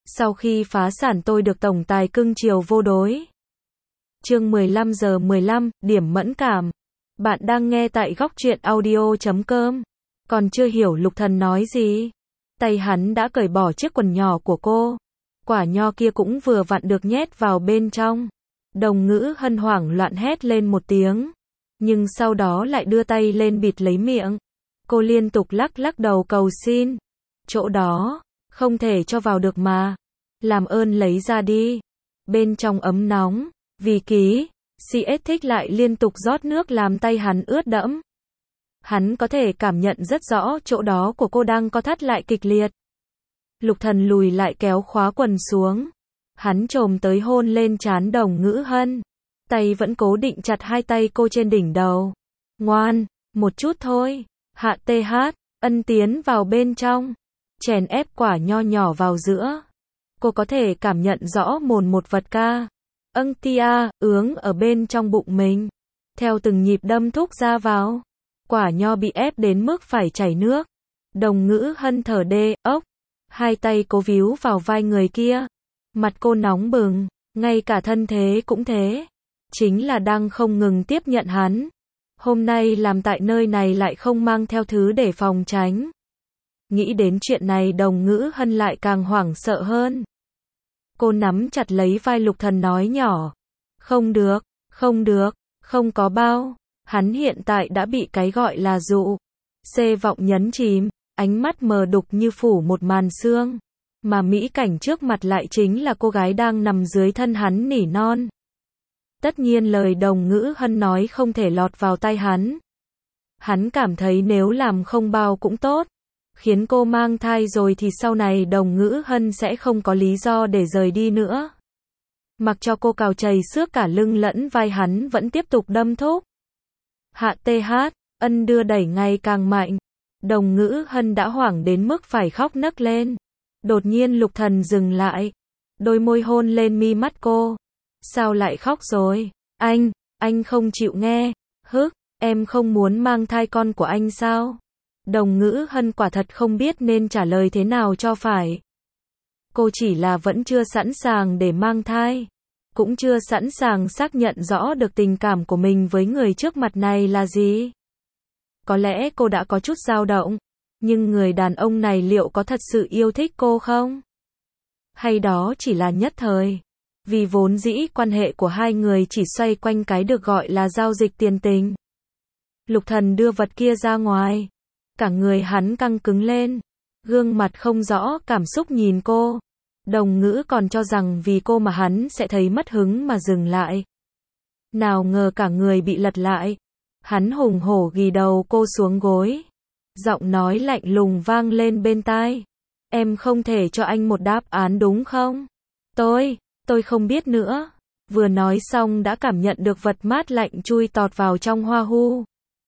Sau khi phá sản tôi được tổng tài cưng chiều vô đối. Chương 15:15, điểm mẫn cảm. Bạn đang nghe tại góc truyện audio.com. Còn chưa hiểu Lục Thần nói gì, tay hắn đã cởi bỏ chiếc quần nhỏ của cô. Quả nho kia cũng vừa vặn được nhét vào bên trong. Đồng Ngữ Hân hoảng loạn hét lên một tiếng, nhưng sau đó lại đưa tay lên bịt lấy miệng. Cô liên tục lắc đầu cầu xin. Chỗ đó, không thể cho vào được mà. Làm ơn lấy ra đi. Bên trong ấm nóng, vì ký, CS thích lại liên tục rót nước làm tay hắn ướt đẫm. Hắn có thể cảm nhận rất rõ chỗ đó của cô đang co thắt lại kịch liệt. Lục Thần lùi lại kéo khóa quần xuống. Hắn chồm tới hôn lên trán Đồng Ngữ Hân. Tay vẫn cố định chặt hai tay cô trên đỉnh đầu. Ngoan, một chút thôi. Hạ TH, ân tiến vào bên trong. Chèn ép quả nho nhỏ vào giữa. Cô có thể cảm nhận rõ một vật ca. Tia, ướng ở bên trong bụng mình. Theo từng nhịp đâm thúc ra vào. Quả nho bị ép đến mức phải chảy nước. Đồng Ngữ Hân thở đê, ốc. Hai tay cố víu vào vai người kia. Mặt cô nóng bừng, ngay cả thân thế cũng thế. Chính là đang không ngừng tiếp nhận hắn. Hôm nay làm tại nơi này lại không mang theo thứ để phòng tránh. Nghĩ đến chuyện này Đồng Ngữ Hân lại càng hoảng sợ hơn. Cô nắm chặt lấy vai Lục Thần nói nhỏ. Không được, không có bao. Hắn hiện tại đã bị cái gọi là dụ. Vọng nhấn chìm, ánh mắt mờ đục như phủ một màn sương. Mà mỹ cảnh trước mặt lại chính là cô gái đang nằm dưới thân hắn nỉ non. Tất nhiên lời Đồng Ngữ Hân nói không thể lọt vào tai hắn. Hắn cảm thấy nếu làm không bao cũng tốt. Khiến cô mang thai rồi thì sau này Đồng Ngữ Hân sẽ không có lý do để rời đi nữa. Mặc cho cô cào chảy xước cả lưng lẫn vai hắn vẫn tiếp tục đâm thúc. Hạ TH, ân đưa đẩy ngày càng mạnh. Đồng Ngữ Hân đã hoảng đến mức phải khóc nấc lên. Đột nhiên Lục Thần dừng lại. Đôi môi hôn lên mi mắt cô. Sao lại khóc rồi? Anh không chịu nghe. Em không muốn mang thai con của anh sao? Đồng Ngữ Hân quả thật không biết nên trả lời thế nào cho phải. Cô chỉ là vẫn chưa sẵn sàng để mang thai. Cũng chưa sẵn sàng xác nhận rõ được tình cảm của mình với người trước mặt này là gì. Có lẽ cô đã có chút dao động. Nhưng người đàn ông này liệu có thật sự yêu thích cô không? Hay đó chỉ là nhất thời? Vì vốn dĩ quan hệ của hai người chỉ xoay quanh cái được gọi là giao dịch tiền tình. Lục Thần đưa vật kia ra ngoài. Cả người hắn căng cứng lên. Gương mặt không rõ cảm xúc nhìn cô. Đồng Ngữ còn cho rằng vì cô mà hắn sẽ thấy mất hứng mà dừng lại. Nào ngờ cả người bị lật lại. Hắn hùng hổ ghì đầu cô xuống gối. Giọng nói lạnh lùng vang lên bên tai. Em không thể cho anh một đáp án đúng không? Tôi không biết nữa. Vừa nói xong đã cảm nhận được vật mát lạnh chui tọt vào trong hoa hu.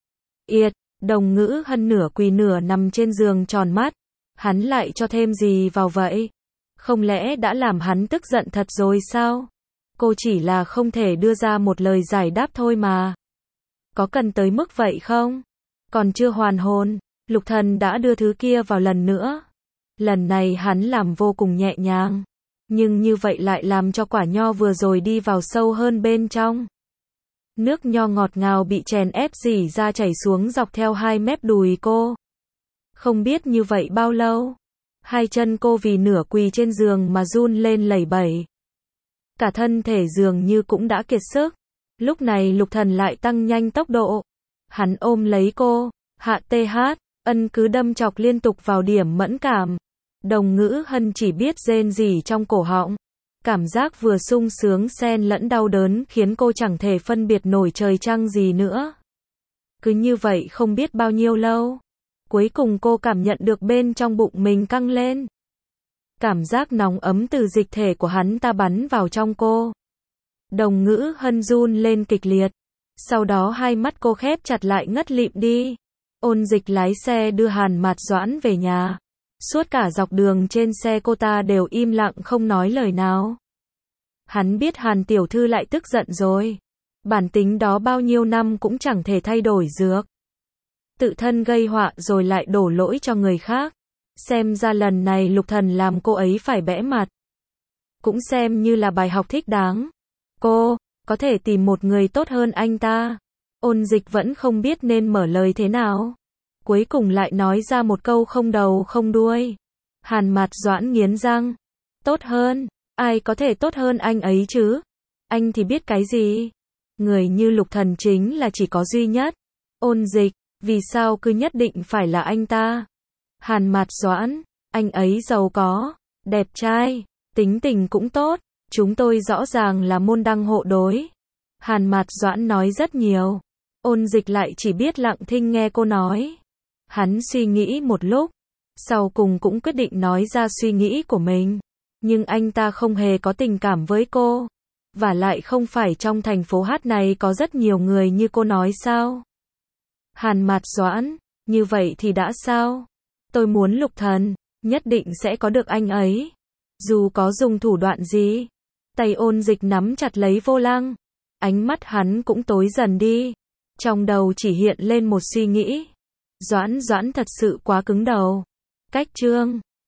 Đồng Ngữ Hân nửa quỳ nửa nằm trên giường tròn mắt. Hắn lại cho thêm gì vào vậy? Không lẽ đã làm hắn tức giận thật rồi sao? Cô chỉ là không thể đưa ra một lời giải đáp thôi mà. Có cần tới mức vậy không? Còn chưa hoàn hồn, Lục Thần đã đưa thứ kia vào lần nữa. Lần này hắn làm vô cùng nhẹ nhàng. Nhưng như vậy lại làm cho quả nho vừa rồi đi vào sâu hơn bên trong. Nước nho ngọt ngào bị chèn ép rỉ ra chảy xuống dọc theo hai mép đùi cô. Không biết như vậy bao lâu. Hai chân cô vì nửa quỳ trên giường mà run lên lẩy bẩy. Cả thân thể dường như cũng đã kiệt sức. Lúc này Lục Thần lại tăng nhanh tốc độ. Hắn ôm lấy cô. Hạ TH, ân cứ đâm chọc liên tục vào điểm mẫn cảm. Đồng Ngữ Hân chỉ biết rên rỉ trong cổ họng. Cảm giác vừa sung sướng xen lẫn đau đớn khiến cô chẳng thể phân biệt nổi trời trăng gì nữa. Cứ như vậy không biết bao nhiêu lâu. Cuối cùng cô cảm nhận được bên trong bụng mình căng lên. Cảm giác nóng ấm từ dịch thể của hắn ta bắn vào trong cô. Đồng Ngữ Hân run lên kịch liệt. Sau đó hai mắt cô khép chặt lại ngất lịm đi. Ôn Dịch lái xe đưa Hàn Mạt Doãn về nhà. Suốt cả dọc đường trên xe cô ta đều im lặng không nói lời nào. Hắn biết Hàn tiểu thư lại tức giận rồi. Bản tính đó bao nhiêu năm cũng chẳng thể thay đổi được. Tự thân gây họa rồi lại đổ lỗi cho người khác. Xem ra lần này Lục Thần làm cô ấy phải bẽ mặt. cũng xem như là bài học thích đáng. Cô, có thể tìm một người tốt hơn anh ta. Ôn Dịch vẫn không biết nên mở lời thế nào. Cuối cùng lại nói ra một câu không đầu không đuôi. Hàn Mạt Doãn nghiến răng. Tốt hơn? Ai có thể tốt hơn anh ấy chứ? Anh thì biết cái gì? Người như Lục Thần chính là chỉ có duy nhất. Ôn Dịch, vì sao cứ nhất định phải là anh ta? Hàn Mạt Doãn, anh ấy giàu có, đẹp trai, tính tình cũng tốt, chúng tôi rõ ràng là môn đăng hộ đối. Hàn Mạt Doãn nói rất nhiều. Ôn Dịch lại chỉ biết lặng thinh nghe cô nói. Hắn suy nghĩ một lúc, sau cùng cũng quyết định nói ra suy nghĩ của mình. Nhưng anh ta không hề có tình cảm với cô. Và lại không phải trong thành phố hát này có rất nhiều người như cô nói sao? Hàn Mạt Doãn, như vậy thì đã sao? Tôi muốn Lục Thần, nhất định sẽ có được anh ấy. Dù có dùng thủ đoạn gì. Tay Ôn Dịch nắm chặt lấy vô lăng. Ánh mắt hắn cũng tối dần đi. Trong đầu chỉ hiện lên một suy nghĩ. Doãn thật sự quá cứng đầu. Cách chương